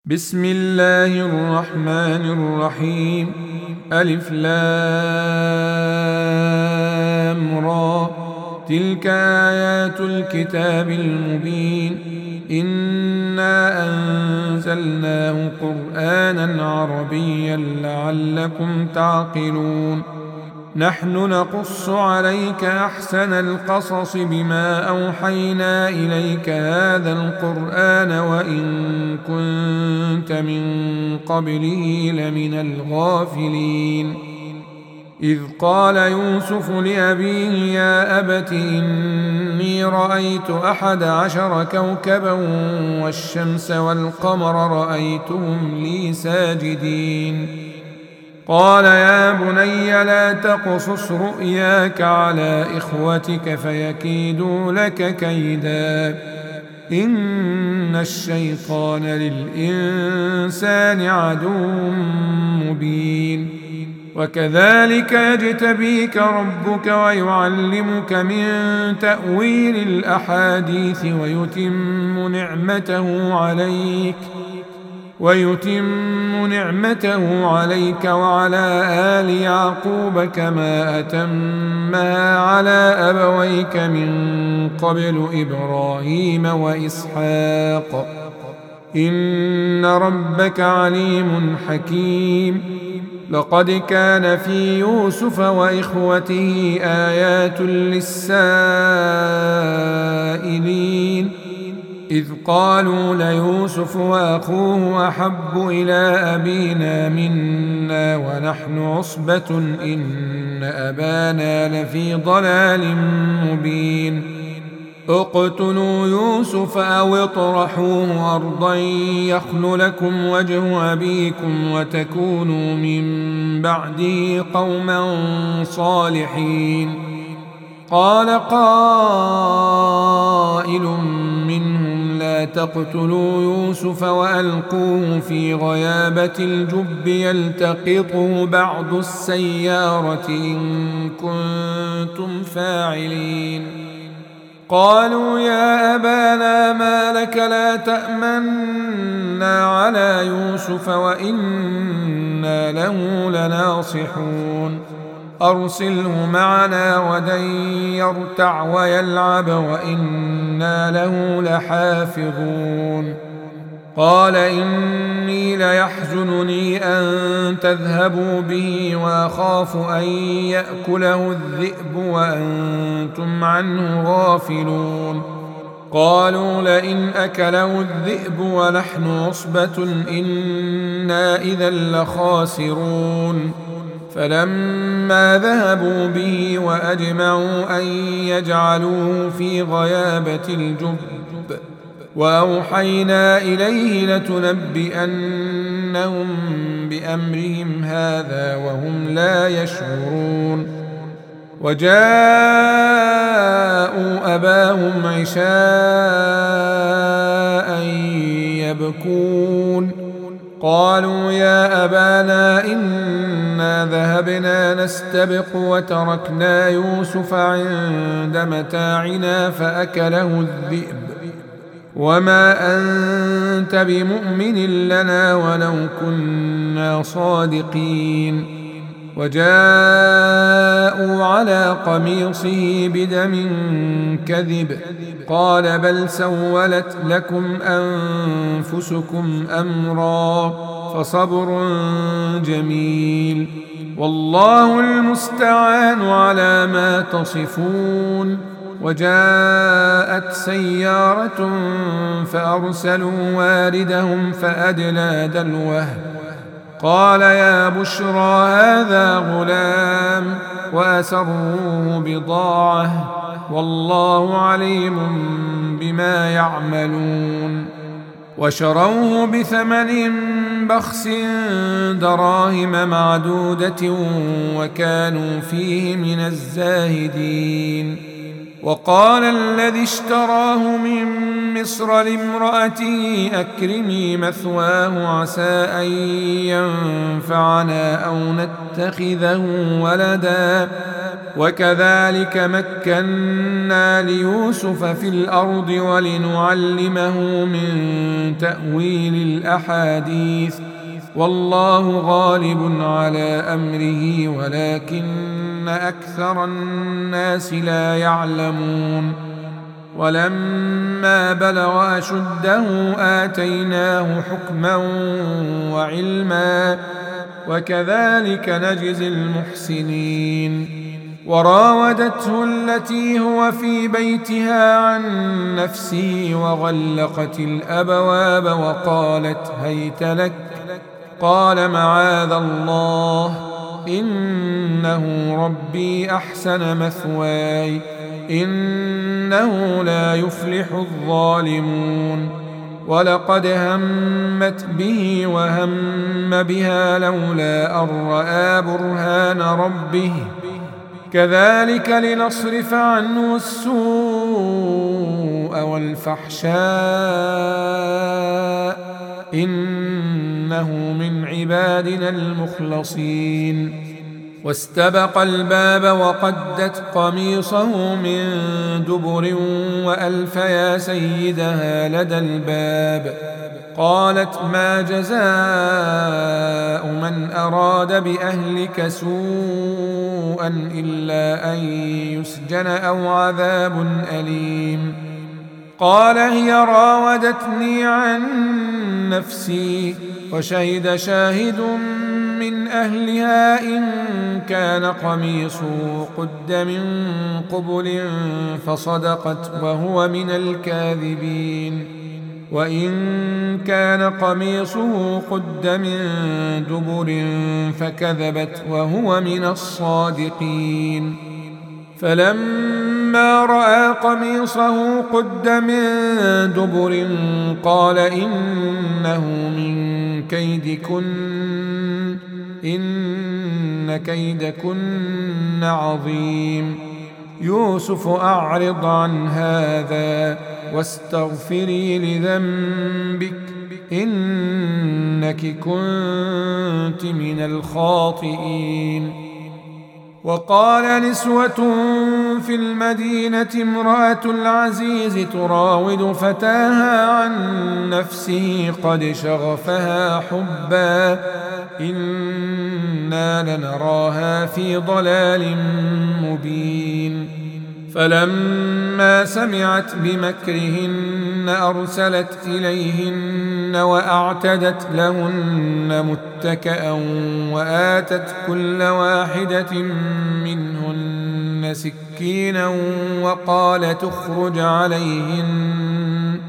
بسم الله الرحمن الرحيم. ألف لام را، تلك آيات الكتاب المبين. إنا أنزلناه قرآنا عربيا لعلكم تعقلون. نحن نقص عليك أحسن القصص بما أوحينا إليك هذا القرآن وإن كنت من قبله لمن الغافلين. إذ قال يوسف لأبيه يا أبت إني رأيت 11 كوكبا والشمس والقمر رأيتهم لي ساجدين. قال يا بني لا تقصص رؤياك على إخوتك فيكيدوا لك كيدا، إن الشيطان للإنسان عدو مبين. وكذلك يجتبيك ربك ويعلمك من تأويل الأحاديث ويتم نعمته عليك وعلى آل يعقوب كما أتمها على أبويك من قبل إبراهيم وإسحاق، إن ربك عليم حكيم. لقد كان في يوسف وإخوته آيات للسائلين، إذ قالوا ليوسف وأخوه أحب إلى أبينا منا ونحن عصبة إن أبانا لفي ضلال مبين. اقتلوا يوسف أو اطرحوه أرضا يخل لكم وجه أبيكم وتكونوا من بعده قوما صالحين. قال قائل منهم لا تقتلوا يوسف وألقوه في غيابة الجب يلتقطه بعض السيارة إن كنتم فاعلين. قالوا يا أبانا ما لك لا تأمنا على يوسف وإنا له لناصحون، أرسله معنا غدا يرتع ويلعب وإنا له لحافظون. قال إني ليحزنني أن تذهبوا به وأخاف أن يأكله الذئب وأنتم عنه غافلون. قالوا لئن أكله الذئب ونحن عصبة إنا إذا لخاسرون. فلما ذهبوا به وأجمعوا أن يجعلوه في غيابة الجب وأوحينا إليه لتنبئنهم بأمرهم هذا وهم لا يشعرون. وجاءوا أباهم عشاء يبكون. قالوا يا أبانا إنا ذهبنا نستبق وتركنا يوسف عند متاعنا فأكله الذئب وما أنت بمؤمن لنا ولو كنا صادقين. وجاءوا على قميصه بدم كذب قال بل سولت لكم أنفسكم أمرا فصبر جميل والله المستعان على ما تصفون. وجاءت سيارة فأرسلوا واردهم فأدلى دلوه قال يا بشرى هذا غلام وأسروه بضاعة والله عليم بما يعملون. وشروه بثمن بخس دراهم معدودة وكانوا فيه من الزاهدين. وقال الذي اشتراه من مصر لامرأته أكرمي مثواه عسى أن ينفعنا أو نتخذه ولدا وكذلك مكنا ليوسف في الأرض ولنعلمه من تأويل الأحاديث والله غالب على أمره ولكن أكثر الناس لا يعلمون ولما بلغ أشده آتيناه حكما وعلما وكذلك نجزي المحسنين وراودته التي هو في بيتها عن نفسه وغلقت الأبواب وقالت هيت لك قال معاذ الله إنه ربي أحسن مثواي إنه لا يفلح الظالمون ولقد همت به وهم بها لولا أن رأى برهان ربه كذلك لنصرف عنه السوء والفحشاء إنه من عبادنا المخلصين واستبق الباب وقدت قميصه من دبر وألف يا سيدها لدى الباب قالت ما جزاء من أراد بأهلك سوءا إلا أن يسجن أو عذاب أليم قال هي راودتني عن نفسي وشهد شاهد من أهلها إن كان قميصه قد من قبل فصدقت وهو من الكاذبين وإن كان قميصه قد من دبر فكذبت وهو من الصادقين فلما رأى قميصه قد من دبر قال إنه من كيدكن إن كيدكن عظيم يوسف أعرض عن هذا واستغفري لذنبك إنك كنت من الخاطئين وقال نسوة في المدينة امرأة العزيز تراود فتاها عن نفسه قد شغفها حبا إنا لنراها في ضلال مبين فلما سمعت بمكرهن أرسلت إليهن وأعتدت لهن متكأ وآتت كل واحدة منهن سكينا وقالت اخرج عليهن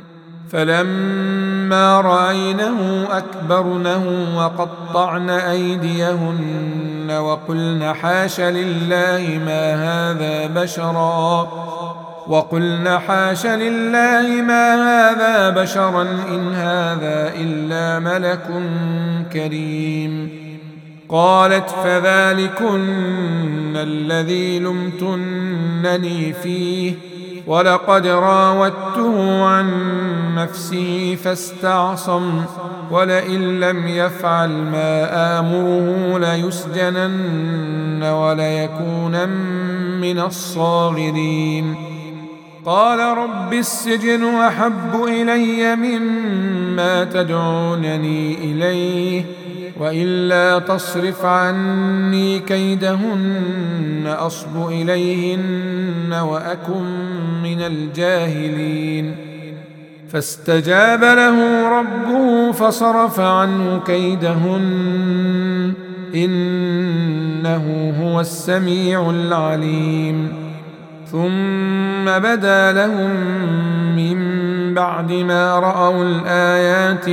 فلما رأينه أكبرنه وقطعن أيديهن وقلن حاش لله ما هذا بشرا إن هذا إلا ملك كريم قالت فذلكن الذي لمتنني فيه ولقد راودته عن نفسه فاستعصم ولئن لم يفعل ما آمره ليسجنن وليكونن من الصاغرين قال رب السجن أحب إلي مما تدعونني إليه وإلا تصرف عني كيدهن أصب إليهن وأكن من الجاهلين فاستجاب له ربه فصرف عنه كيدهن إنه هو السميع العليم ثم بدا لهم من بعد ما رأوا الآيات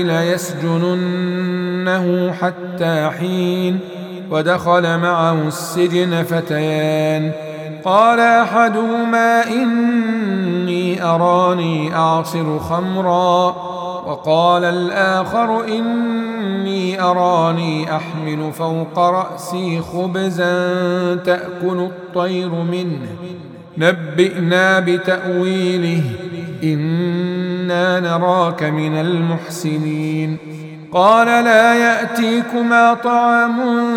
ليسجننه حتى حين ودخل معه السجن فتيان قال أحدهما إني أراني أعصر خمرا وقال الآخر إني أراني أحمل فوق رأسي خبزا تأكل الطير منه نبئنا بتأويله إنا إنا نراك من المحسنين. قال لا يأتيكما طعام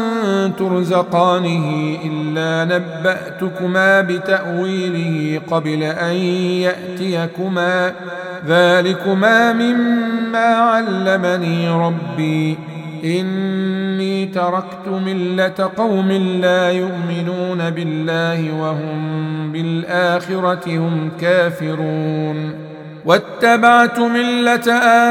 ترزقانه إلا نبأتكما بتأويله قبل أن يأتيكما، ذلكما مما علمني ربي، إني تركت ملة قوم لا يؤمنون بالله وهم بالآخرة هم كافرون. واتبعت ملة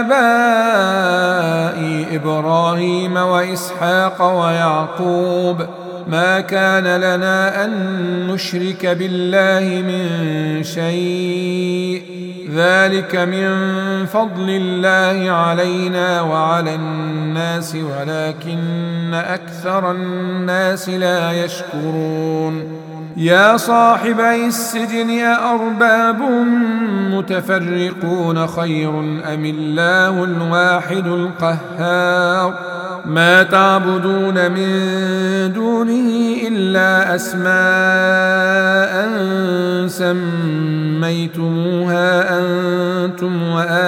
آبائي إبراهيم وإسحاق ويعقوب، ما كان لنا أن نشرك بالله من شيء، ذلك من فضل الله علينا وعلى الناس ولكن أكثر الناس لا يشكرون. يا صاحبي السجن أأرباب متفرقون خير أم الله الواحد القهار؟ ما تعبدون من دونه إلا أسماء سميتموها أنتم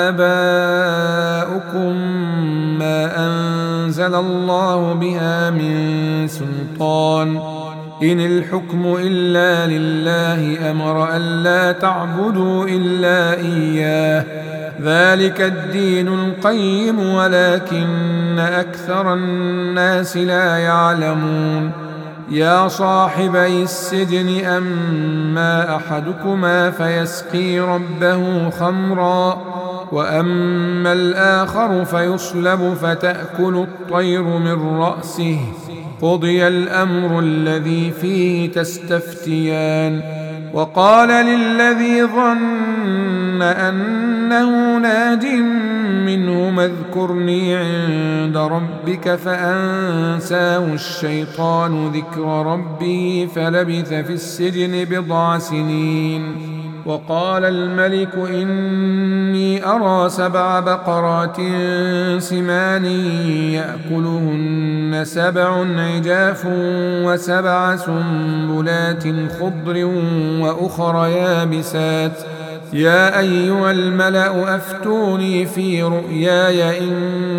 وآباؤكم ما أنزل الله بها من سلطان، إن الحكم إلا لله أمر ألا تعبدوا إلا إياه، ذلك الدين القيم ولكن أكثر الناس لا يعلمون. يا صاحبي السجن أما أحدكما فيسقي ربه خمرا وأما الآخر فيصلب فتأكل الطير من رأسه، قضي الأمر الذي فيه تستفتيان. وقال للذي ظن أنه ناج منهما اذكرني عند ربك فأنساه الشيطان ذكر ربه فلبث في السجن بضع سنين. وقال الملك إني أرى 7 بقرات سمان يأكلهن 7 عجاف و7 سنبلات خضر وأخر يابسات، يا أيها الملأ أفتوني في رؤياي إن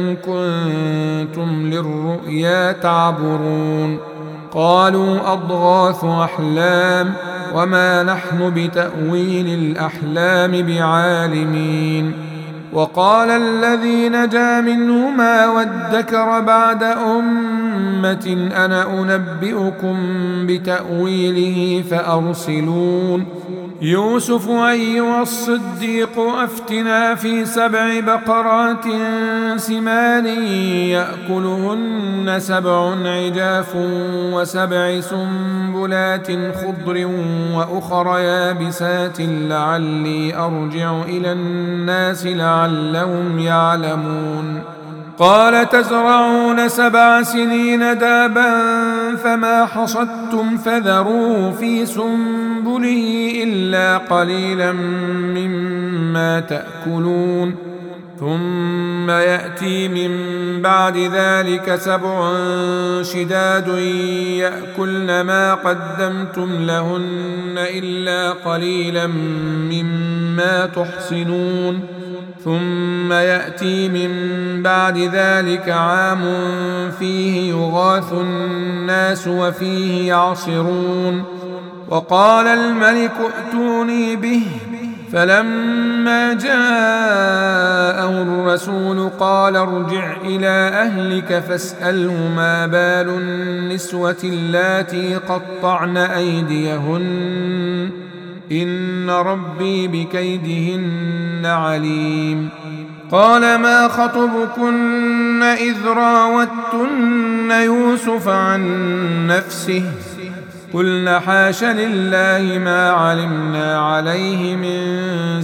كنتم للرؤيا تعبرون. قالوا أضغاث أحلام وما نحن بتأويل الأحلام بعالمين. وقال الذي نجا منهما وادكر بعد أمة أنا أنبئكم بتأويله فأرسلون. يوسف أيها الصديق أفتنا في 7 بقرات سمان يأكلهن 7 عجاف و7 سنبلات خضر وأخر يابسات لعلي أرجع إلى الناس لعلهم يعلمون. قال تزرعون 7 سنين دابا فما حصدتم فذروه في سنبله إلا قليلا مما تأكلون، ثم يأتي من بعد ذلك 7 شداد يأكلن ما قدمتم لهن إلا قليلا مما تحصنون، ثم يأتي من بعد ذلك عام فيه يغاث الناس وفيه يعصرون. وقال الملك ائتوني به، فلما جاءه الرسول قال ارجع إلى أهلك فاسأله ما بال النسوة اللاتي قطعن أيديهن إن ربي بكيدهن عليم. قال ما خطبكن إذ راوتن يوسف عن نفسه قلنا حاش لله ما علمنا عليه من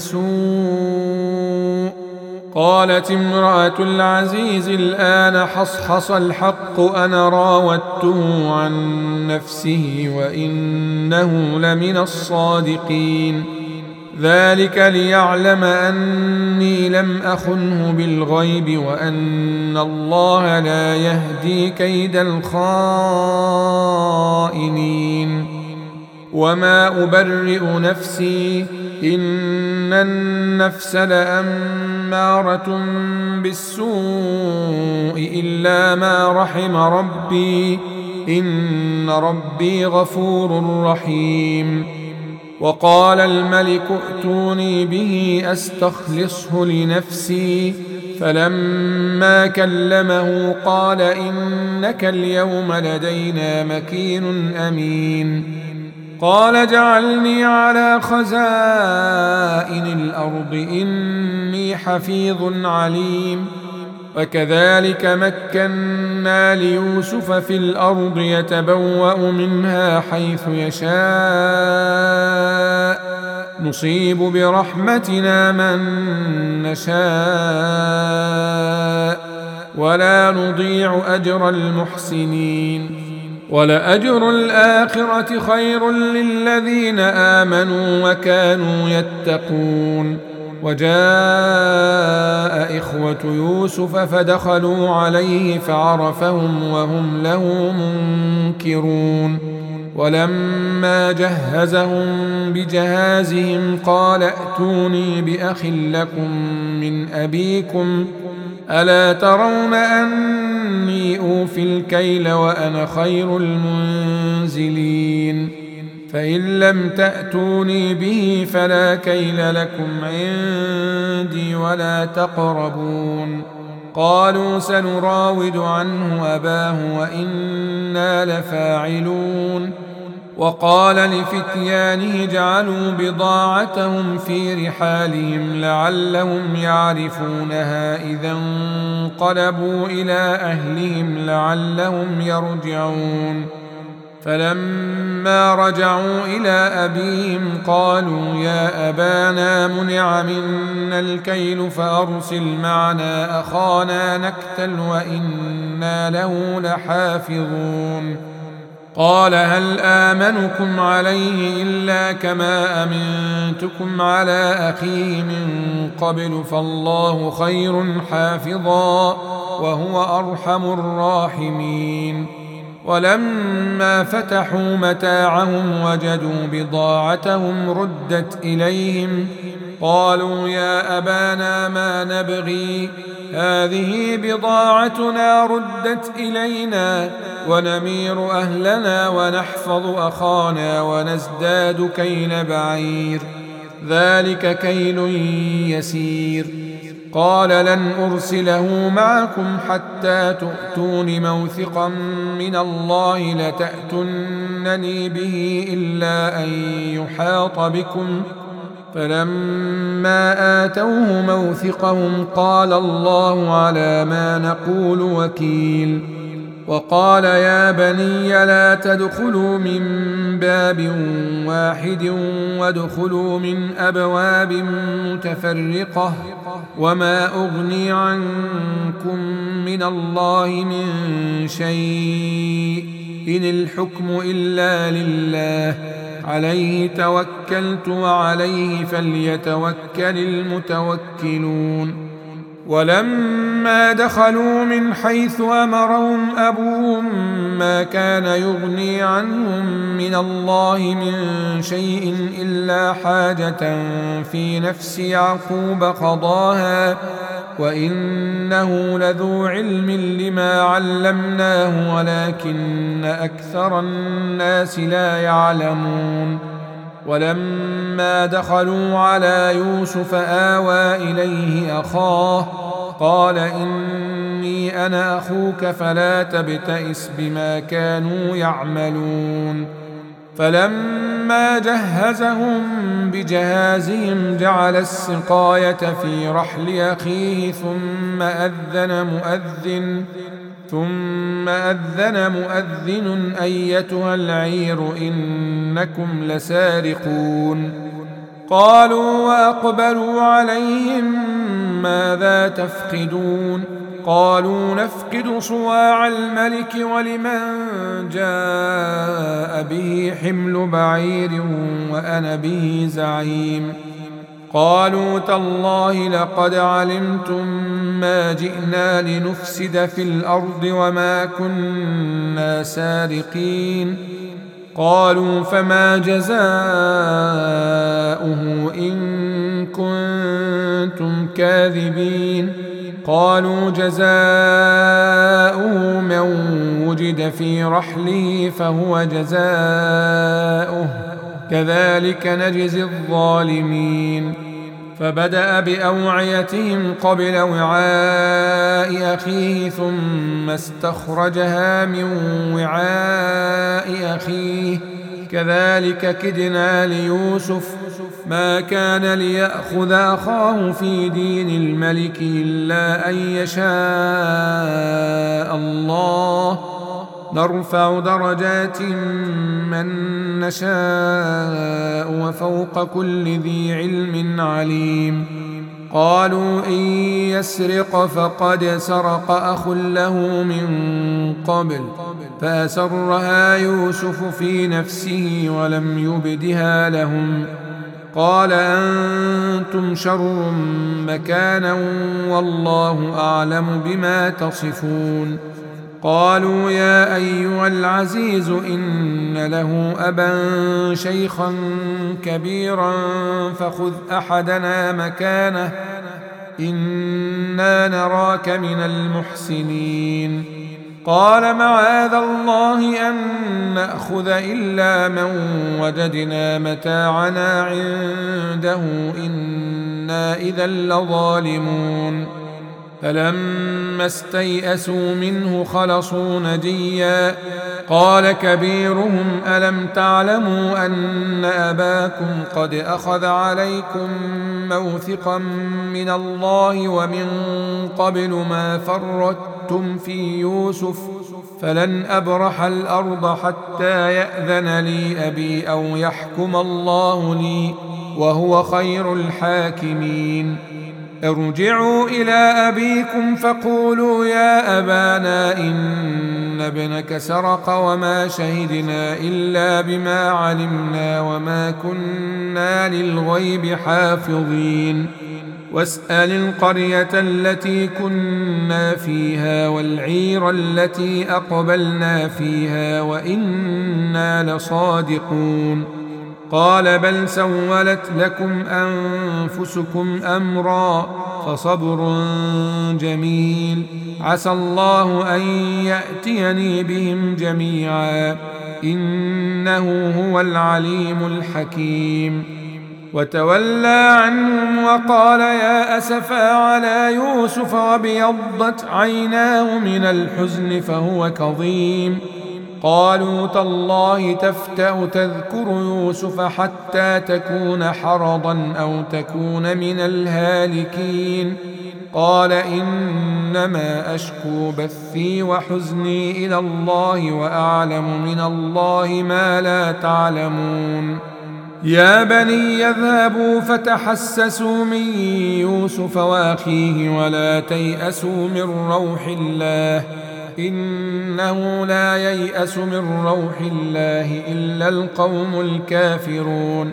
سوء. قالت امرأة العزيز الآن حصحص الحق أنا راودته عن نفسه وإنه لمن الصادقين، ذلك ليعلم أني لم أخنه بالغيب وأن الله لا يهدي كيد الخائنين. وما أبرئ نفسي إن النفس لأمارة بالسوء إلا ما رحم ربي إن ربي غفور رحيم. وقال الملك ائتوني به أستخلصه لنفسي فلما كلمه قال إنك اليوم لدينا مكين أمين. قال اجعلني على خزائن الأرض إني حفيظ عليم. وكذلك مكنا ليوسف في الأرض يتبوأ منها حيث يشاء نصيب برحمتنا من نشاء ولا نضيع أجر المحسنين. ولأجر الآخرة خير للذين آمنوا وكانوا يتقون. وجاء إخوة يوسف فدخلوا عليه فعرفهم وهم له منكرون. ولما جهزهم بجهازهم قال ائتوني بأخ لكم من أبيكم ألا ترون أني أوفي الكيل وأنا خير المنزلين فإن لم تأتوني به فلا كيل لكم عندي ولا تقربون. قالوا سنراود عنه أباه وإنا لفاعلون. وقال لفتيانه اجعلوا بضاعتهم في رحالهم لعلهم يعرفونها إذا انقلبوا إلى أهلهم لعلهم يرجعون. فلما رجعوا إلى أبيهم قالوا يا أبانا منع منا الكيل فأرسل معنا أخانا نكتل وإنا له لحافظون. قال هل آمنكم عليه إلا كما أمنتكم على أخيه من قبل فالله خير حافظا وهو أرحم الراحمين. ولما فتحوا متاعهم وجدوا بضاعتهم ردت إليهم قالوا يا أبانا ما نبغي هذه بضاعتنا ردت إلينا ونمير أهلنا ونحفظ أخانا ونزداد كيل بعير ذلك كيل يسير. قال لن أرسله معكم حتى تؤتون موثقا من الله لتأتونني به إلا أن يحاط بكم. فلما آتوه موثقهم قال الله على ما نقول وكيل. وقال يا بني لا تدخلوا من باب واحد وادخلوا من أبواب متفرقة وما أغني عنكم من الله من شيء إن الحكم إلا لله عليه توكلت وعليه فليتوكل المتوكلون. ولما دخلوا من حيث أمرهم أبوهم ما كان يغني عنهم من الله من شيء إلا حاجة في نفس يعقوب قضاها وإنه لذو علم لما علمناه ولكن أكثر الناس لا يعلمون. ولما دخلوا على يوسف آوى إليه أخاه قال إني أنا أخوك فلا تبتئس بما كانوا يعملون. فلما جهزهم بجهازهم جعل السقاية في رحل أخيه ثم أذن مؤذن أيتها العير إنكم لسارقون. قالوا وأقبلوا عليهم ماذا تفقدون قالوا نفقد صواع الملك ولمن جاء به حمل بعير وأنا به زعيم. قالوا تالله لقد علمتم ما جئنا لنفسد في الأرض وما كنا سارقين قالوا فما جزاؤه إن كنتم كاذبين قالوا جزاؤه من وجد في رحله فهو جزاؤه كذلك نجزي الظالمين فبدأ بأوعيتهم قبل وعاء أخيه ثم استخرجها من وعاء أخيه كذلك كدنا ليوسف ما كان ليأخذ أخاه في دين الملك إلا أن يشاء الله نرفع درجات من نشاء وفوق كل ذي علم عليم قالوا إن يسرق فقد سرق أخ له من قبل فأسرها يوسف في نفسه ولم يبدها لهم قال أنتم شر مكانا والله أعلم بما تصفون قالوا يا أيها العزيز إن له أبا شيخا كبيرا فخذ أحدنا مكانه إنا نراك من المحسنين قال معاذ الله أن نأخذ إلا من وجدنا متاعنا عنده إنا إذا لظالمون فلما استيئسوا منه خلصوا نجيا قال كبيرهم ألم تعلموا أن أباكم قد أخذ عليكم موثقا من الله ومن قبل ما فرطتم في يوسف فلن أبرح الأرض حتى يأذن لي أبي أو يحكم الله لي وهو خير الحاكمين ارجعوا إلى أبيكم فقولوا يا أبانا إن ابنك سرق وما شهدنا إلا بما علمنا وما كنا للغيب حافظين واسأل القرية التي كنا فيها والعير التي أقبلنا فيها وإنا لصادقون قال بل سولت لكم أنفسكم أمرا فصبر جميل عسى الله أن يأتيني بهم جميعا إنه هو العليم الحكيم وتولى عنهم وقال يا أسفا على يوسف وابيضت عيناه من الحزن فهو كظيم قالوا تالله تفتأ تذكر يوسف حتى تكون حرضا أو تكون من الهالكين قال إنما أشكو بثي وحزني إلى الله وأعلم من الله ما لا تعلمون يا بني يذهبوا فتحسسوا من يوسف وأخيه ولا تيأسوا من روح الله إنه لا ييأس من روح الله إلا القوم الكافرون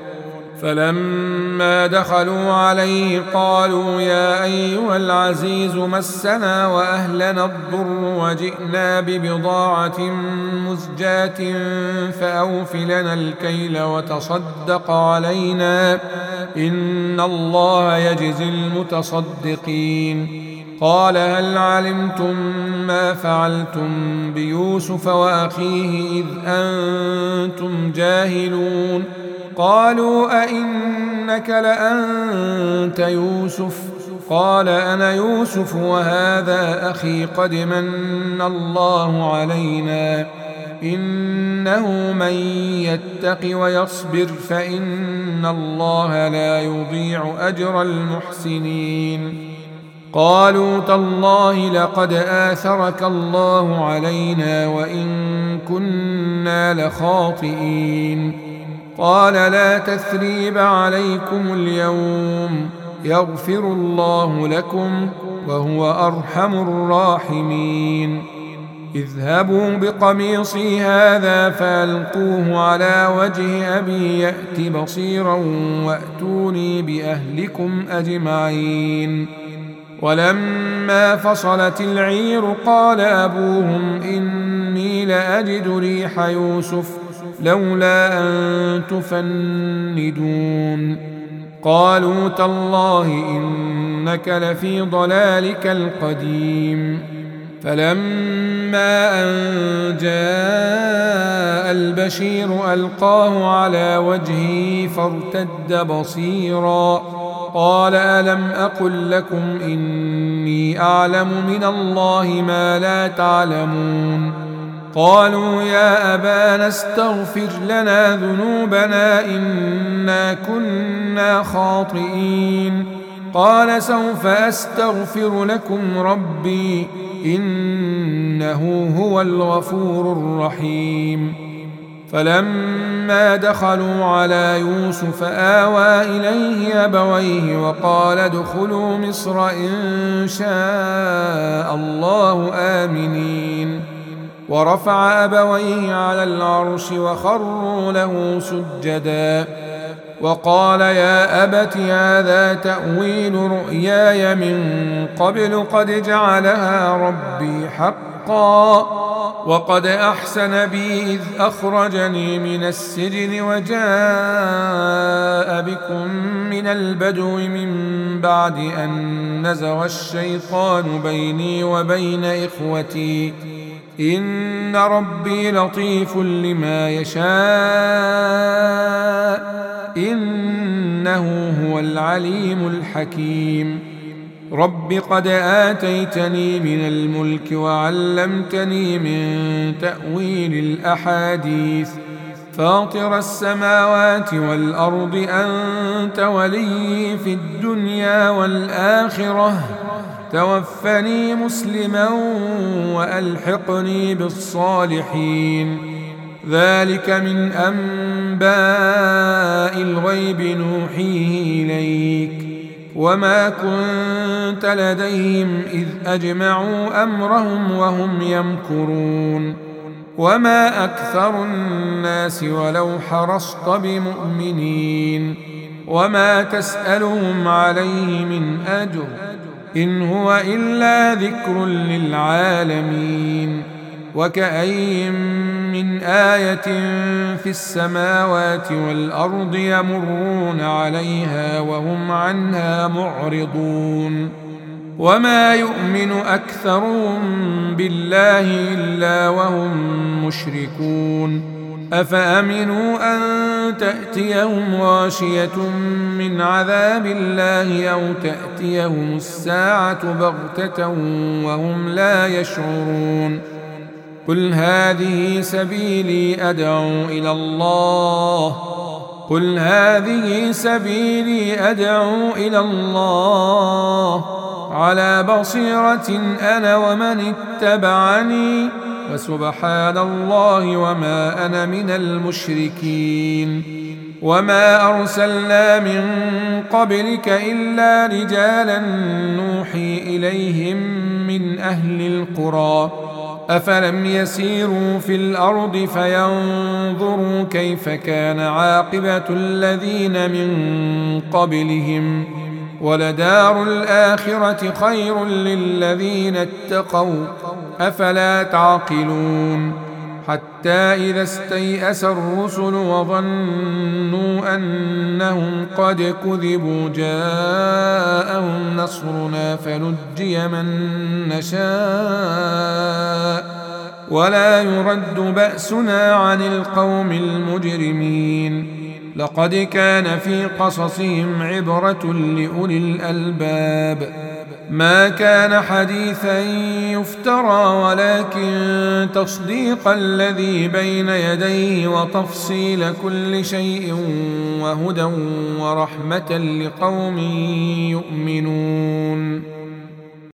فلما دخلوا عليه قالوا يا أيها العزيز مسنا وأهلنا الضر وجئنا ببضاعة مزجاة فأوف لنا الكيل وتصدق علينا إن الله يجزي المتصدقين قال هل علمتم ما فعلتم بيوسف وأخيه إذ أنتم جاهلون قالوا أئنك لأنت يوسف قال أنا يوسف وهذا أخي قد من الله علينا إنه من يتق ويصبر فإن الله لا يضيع أجر المحسنين قالوا تالله لقد آثرك الله علينا وإن كنا لخاطئين قال لا تثريب عليكم اليوم يغفر الله لكم وهو أرحم الراحمين اذهبوا بقميصي هذا فألقوه على وجه أبي يأت بصيرا وأتوني بأهلكم أجمعين ولما فصلت العير قال أبوهم إني لأجد ريح يوسف لولا أن تفندون قالوا تالله إنك لفي ضلالك القديم فلما أن جاء البشير ألقاه على وجهه فارتد بصيرا قال ألم أقل لكم إني أعلم من الله ما لا تعلمون قالوا يا أبانا استغفر لنا ذنوبنا إنا كنا خاطئين قال سوف أستغفر لكم ربي إنه هو الغفور الرحيم فلما دخلوا على يوسف آوى إليه أبويه وقال ادخلوا مصر إن شاء الله آمنين ورفع أبويه على العرش وخروا له سجدا وقال يا أبت هذا تأويل رؤياي من قبل قد جعلها ربي حقا وقد أحسن بي إذ أخرجني من السجن وجاء بكم من البدو من بعد أن نزغ الشيطان بيني وبين إخوتي إن ربي لطيف لما يشاء إنه هو العليم الحكيم رب قد آتيتني من الملك وعلمتني من تأويل الأحاديث فاطر السماوات والأرض أنت ولي في الدنيا والآخرة توفني مسلما وألحقني بالصالحين ذلك من أنباء الغيب نوحيه إليك وما كنت لديهم إذ أجمعوا أمرهم وهم يمكرون وما أكثر الناس ولو حرصت بمؤمنين وما تسألهم عليه من أجر إن هو إلا ذكر للعالمين وكأين من آية في السماوات والأرض يمرون عليها وهم عنها معرضون وما يؤمن أكثرهم بالله إلا وهم مشركون أفأمنوا أن تأتيهم غاشية من عذاب الله أو تأتيهم الساعة بغتة وهم لا يشعرون قل هذه سبيلي أدعو إلى الله على بصيرة أنا ومن اتبعني وسبحان الله وما أنا من المشركين وما أرسلنا من قبلك إلا رجالا نوحي إليهم من أهل القرى أفلم يسيروا في الأرض فينظروا كيف كان عاقبة الذين من قبلهم ولدار الآخرة خير للذين اتقوا أفلا تعقلون حتى إذا استيأس الرسل وظنوا أنهم قد كذبوا جاءهم نصرنا فنجي من نشاء ولا يرد بأسنا عن القوم المجرمين لقد كان في قصصهم عبرة لأولي الألباب ما كان حديثا يفترى ولكن تصديق الذي بين يديه وتفصيل كل شيء وهدى ورحمة لقوم يؤمنون